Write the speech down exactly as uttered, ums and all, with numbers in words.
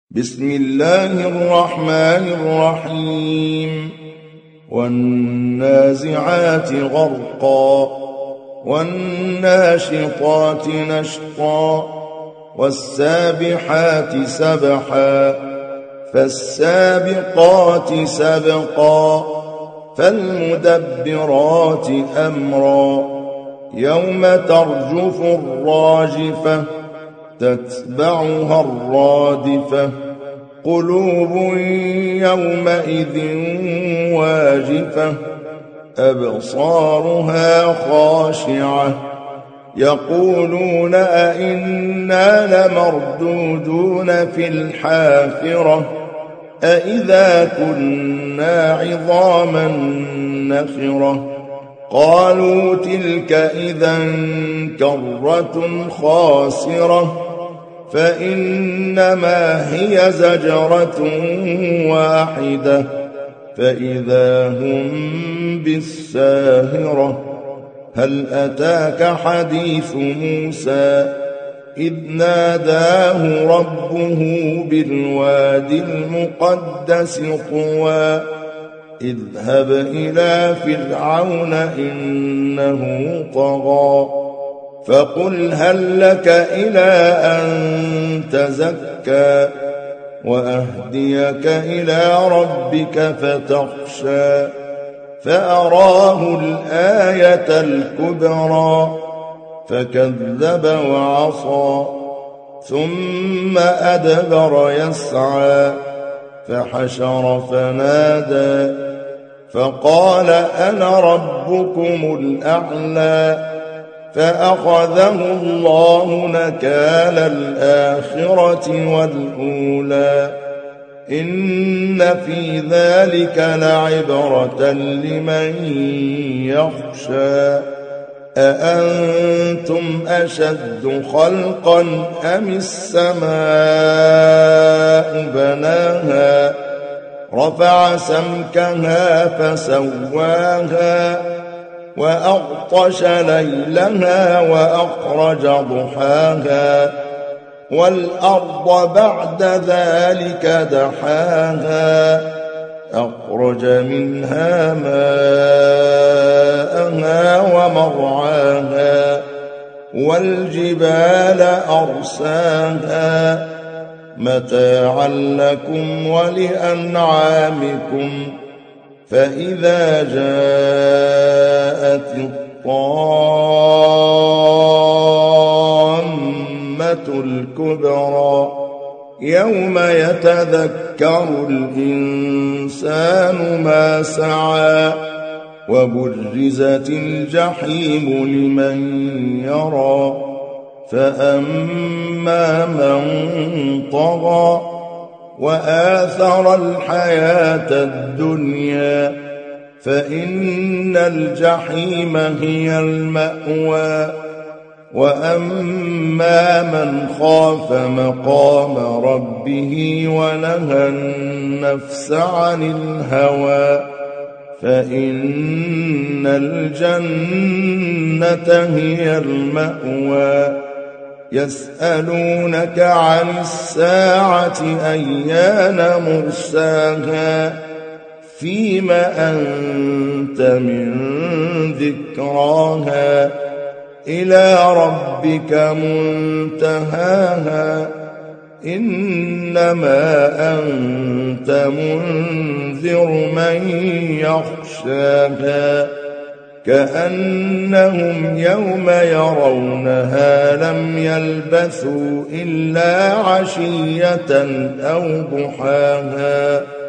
بسم الله الرحمن الرحيم والنازعات غرقا والناشطات نشطا والسابحات سبحا فالسابقات سبقا فالمدبرات أمرا يوم ترجف الراجفة تتبعها الرادفة قلوب يومئذ واجفة أبصارها خاشعة يقولون أئنا لمردودون في الحافرة أئذا كنا عظاما نخرة قالوا تلك إذا كرة خاسرة فإنما هي زجرة واحدة فإذا هم بالساهرة هل أتاك حديث موسى إذ ناداه ربه بالوادي المقدس طوى اذهب إلى فرعون إنه طغى فقل هل لك إلى أن تزكى وأهديك إلى ربك فتخشى فأراه الآية الكبرى فكذب وعصى ثم أدبر يسعى فحشر فنادى فقال أنا ربكم الأعلى فأخذه الله نكال الآخرة والأولى إن في ذلك لعبرة لمن يخشى أأنتم أشد خلقا أم السماء بناها رفع سمكها فسواها وأغطش ليلها وأخرج ضحاها والأرض بعد ذلك دحاها أخرج منها ماءها ومرعاها والجبال أرساها متاعا لكم ولأنعامكم فإذا جاءت الطامة الكبرى يوم يتذكر الإنسان ما سعى وبرزت الجحيم لمن يرى فأما من طغى وآثر الحياة الدنيا فإن الجحيم هي المأوى وأما من خاف مقام ربه ونهى النفس عن الهوى فإن الجنة هي المأوى يسألونك عن الساعة أيان مرساها فيم أنت من ذكراها إلى ربك منتهاها إنما أنت منذر من يخشاها كأنهم يوم يرونها لم يلبثوا إلا عشية أو ضحاها